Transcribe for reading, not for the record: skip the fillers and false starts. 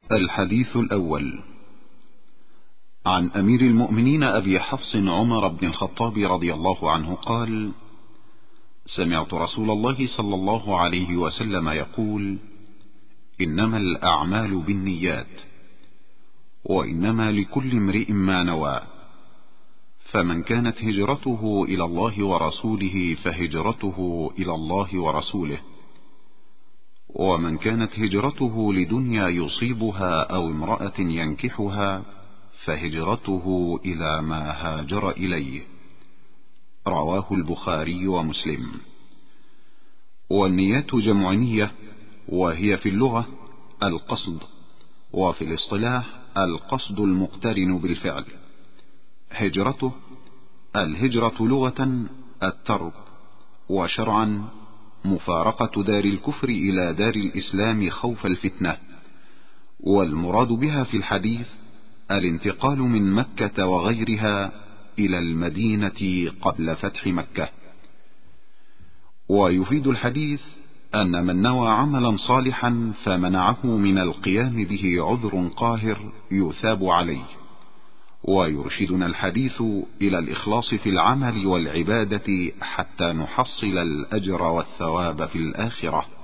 الحديث الأول: عن أمير المؤمنين أبي حفص عمر بن الخطاب رضي الله عنه قال: سمعت رسول الله صلى الله عليه وسلم يقول: إنما الأعمال بالنيات، وإنما لكل امرئ ما نوى، فمن كانت هجرته إلى الله ورسوله فهجرته إلى الله ورسوله، ومن كانت هجرته لدنيا يصيبها أو امرأة ينكحها فهجرته إلى ما هاجر إليه. رواه البخاري ومسلم. والنيات جمع نية، وهي في اللغة القصد، وفي الاصطلاح القصد المقترن بالفعل. هجرته: الهجرة لغة الترك، وشرعا مفارقة دار الكفر إلى دار الإسلام خوف الفتنة. والمراد بها في الحديث الانتقال من مكة وغيرها إلى المدينة قبل فتح مكة. ويفيد الحديث أن من نوى عملا صالحا فمنعه من القيام به عذر قاهر يثاب عليه. ويرشدنا الحديث إلى الإخلاص في العمل والعبادة حتى نحصل الأجر والثواب في الآخرة.